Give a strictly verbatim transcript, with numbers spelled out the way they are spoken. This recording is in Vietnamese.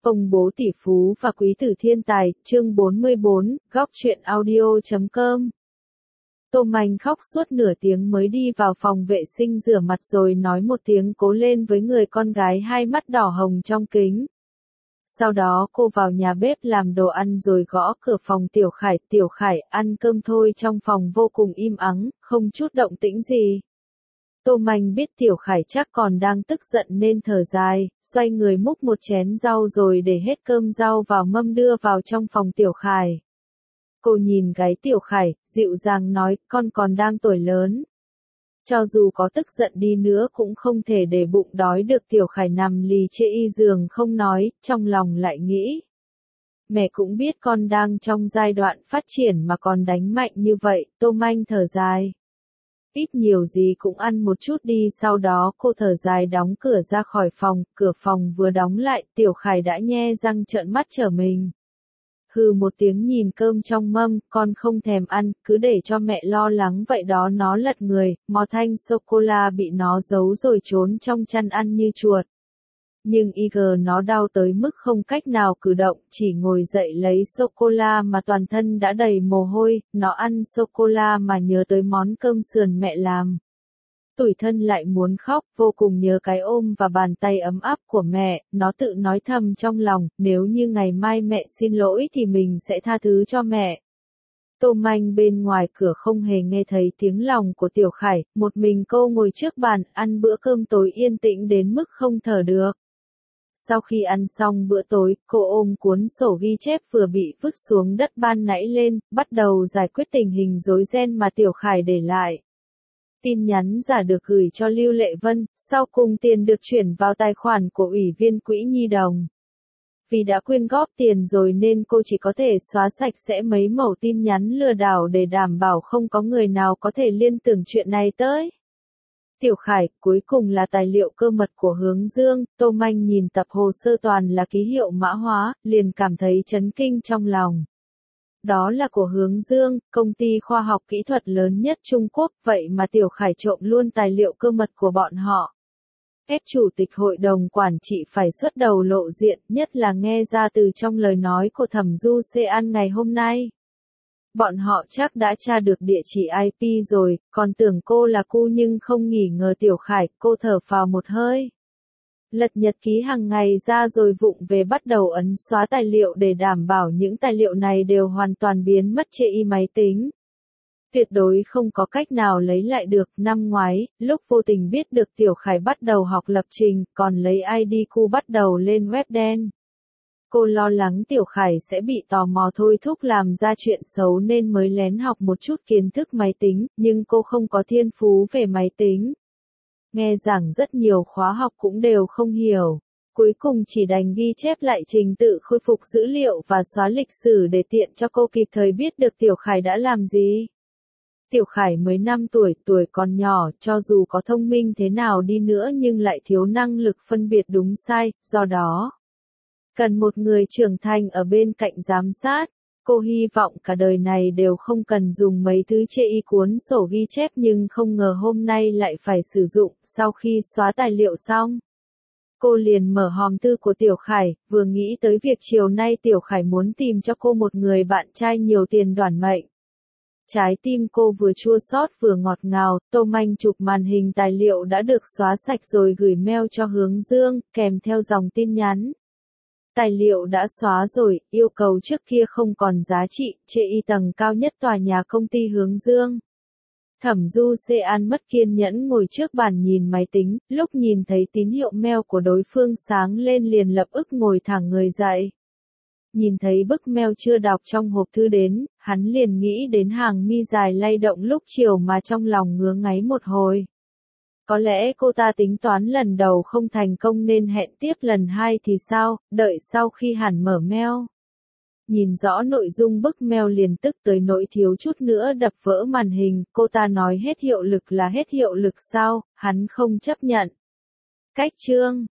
Công bố tỷ phú và quý tử thiên tài, chương bốn mươi bốn, góc truyện audio chấm com. Tô Manh khóc suốt nửa tiếng mới đi vào phòng vệ sinh rửa mặt rồi nói một tiếng cố lên với người con gái hai mắt đỏ hồng trong kính. Sau đó cô vào nhà bếp làm đồ ăn rồi gõ cửa phòng Tiểu Khải. Tiểu Khải, ăn cơm thôi. Trong phòng vô cùng im ắng, không chút động tĩnh gì. Tô Manh biết Tiểu Khải chắc còn đang tức giận nên thở dài, xoay người múc một chén rau rồi để hết cơm rau vào mâm đưa vào trong phòng Tiểu Khải. Cô nhìn gáy Tiểu Khải, dịu dàng nói, con còn đang tuổi lớn. Cho dù có tức giận đi nữa cũng không thể để bụng đói được. Tiểu Khải nằm lì trên y giường không nói, trong lòng lại nghĩ. Mẹ cũng biết con đang trong giai đoạn phát triển mà còn đánh mạnh như vậy. Tô Manh thở dài. Ít nhiều gì cũng ăn một chút đi. Sau đó cô thở dài đóng cửa ra khỏi phòng. Cửa phòng vừa đóng lại, Tiểu Khải đã nhe răng trợn mắt trở mình. Hừ một tiếng nhìn cơm trong mâm, con không thèm ăn, cứ để cho mẹ lo lắng vậy đó. Nó lật người, mò thanh sô-cô-la bị nó giấu rồi trốn trong chăn ăn như chuột. Nhưng i giê nó đau tới mức không cách nào cử động, chỉ ngồi dậy lấy sô-cô-la mà toàn thân đã đầy mồ hôi. Nó ăn sô-cô-la mà nhớ tới món cơm sườn mẹ làm. Tủi thân lại muốn khóc, vô cùng nhớ cái ôm và bàn tay ấm áp của mẹ. Nó tự nói thầm trong lòng, nếu như ngày mai mẹ xin lỗi thì mình sẽ tha thứ cho mẹ. Tô Manh bên ngoài cửa không hề nghe thấy tiếng lòng của Tiểu Khải, một mình cô ngồi trước bàn ăn bữa cơm tối yên tĩnh đến mức không thở được. Sau khi ăn xong bữa tối, cô ôm cuốn sổ ghi chép vừa bị vứt xuống đất ban nãy lên, bắt đầu giải quyết tình hình rối ren mà Tiểu Khải để lại. Tin nhắn giả được gửi cho Lưu Lệ Vân, sau cùng tiền được chuyển vào tài khoản của Ủy viên Quỹ Nhi Đồng. Vì đã quyên góp tiền rồi nên cô chỉ có thể xóa sạch sẽ mấy mẩu tin nhắn lừa đảo để đảm bảo không có người nào có thể liên tưởng chuyện này tới. Tiểu Khải, cuối cùng là tài liệu cơ mật của Hướng Dương. Tô Manh nhìn tập hồ sơ toàn là ký hiệu mã hóa, liền cảm thấy chấn kinh trong lòng. Đó là của Hướng Dương, công ty khoa học kỹ thuật lớn nhất Trung Quốc, vậy mà Tiểu Khải trộm luôn tài liệu cơ mật của bọn họ. Ép chủ tịch hội đồng quản trị phải xuất đầu lộ diện, nhất là nghe ra từ trong lời nói của Thẩm Du Sean ngày hôm nay. Bọn họ chắc đã tra được địa chỉ i pê rồi, còn tưởng cô là cu nhưng không nghi ngờ Tiểu Khải. Cô thở phào một hơi. Lật nhật ký hàng ngày ra rồi vụng về bắt đầu ấn xóa tài liệu để đảm bảo những tài liệu này đều hoàn toàn biến mất trên y máy tính. Tuyệt đối không có cách nào lấy lại được. Năm ngoái, lúc vô tình biết được Tiểu Khải bắt đầu học lập trình, còn lấy i đê cu bắt đầu lên web đen. Cô lo lắng Tiểu Khải sẽ bị tò mò thôi thúc làm ra chuyện xấu nên mới lén học một chút kiến thức máy tính, nhưng cô không có thiên phú về máy tính. Nghe giảng rất nhiều khóa học cũng đều không hiểu. Cuối cùng chỉ đành ghi chép lại trình tự khôi phục dữ liệu và xóa lịch sử để tiện cho cô kịp thời biết được Tiểu Khải đã làm gì. Tiểu Khải mới năm tuổi, tuổi còn nhỏ, cho dù có thông minh thế nào đi nữa nhưng lại thiếu năng lực phân biệt đúng sai, do đó cần một người trưởng thành ở bên cạnh giám sát. Cô hy vọng cả đời này đều không cần dùng mấy thứ chê y cuốn sổ ghi chép nhưng không ngờ hôm nay lại phải sử dụng. Sau khi xóa tài liệu xong, cô liền mở hòm thư của Tiểu Khải, vừa nghĩ tới việc chiều nay Tiểu Khải muốn tìm cho cô một người bạn trai nhiều tiền đoản mệnh. Trái tim cô vừa chua xót vừa ngọt ngào. Tô Manh chụp màn hình tài liệu đã được xóa sạch rồi gửi mail cho Hướng Dương, kèm theo dòng tin nhắn. Tài liệu đã xóa rồi, yêu cầu trước kia không còn giá trị, chê y tầng cao nhất tòa nhà công ty Hướng Dương. Thẩm Du Sean mất kiên nhẫn ngồi trước bàn nhìn máy tính, lúc nhìn thấy tín hiệu mail của đối phương sáng lên liền lập ức ngồi thẳng người dậy. Nhìn thấy bức mail chưa đọc trong hộp thư đến, hắn liền nghĩ đến hàng mi dài lay động lúc chiều mà trong lòng ngứa ngáy một hồi. Có lẽ cô ta tính toán lần đầu không thành công nên hẹn tiếp lần hai thì sao, đợi sau khi hắn mở mail. Nhìn rõ nội dung bức mail liền tức tới nỗi thiếu chút nữa đập vỡ màn hình. Cô ta nói hết hiệu lực là hết hiệu lực sao, hắn không chấp nhận. Cách chương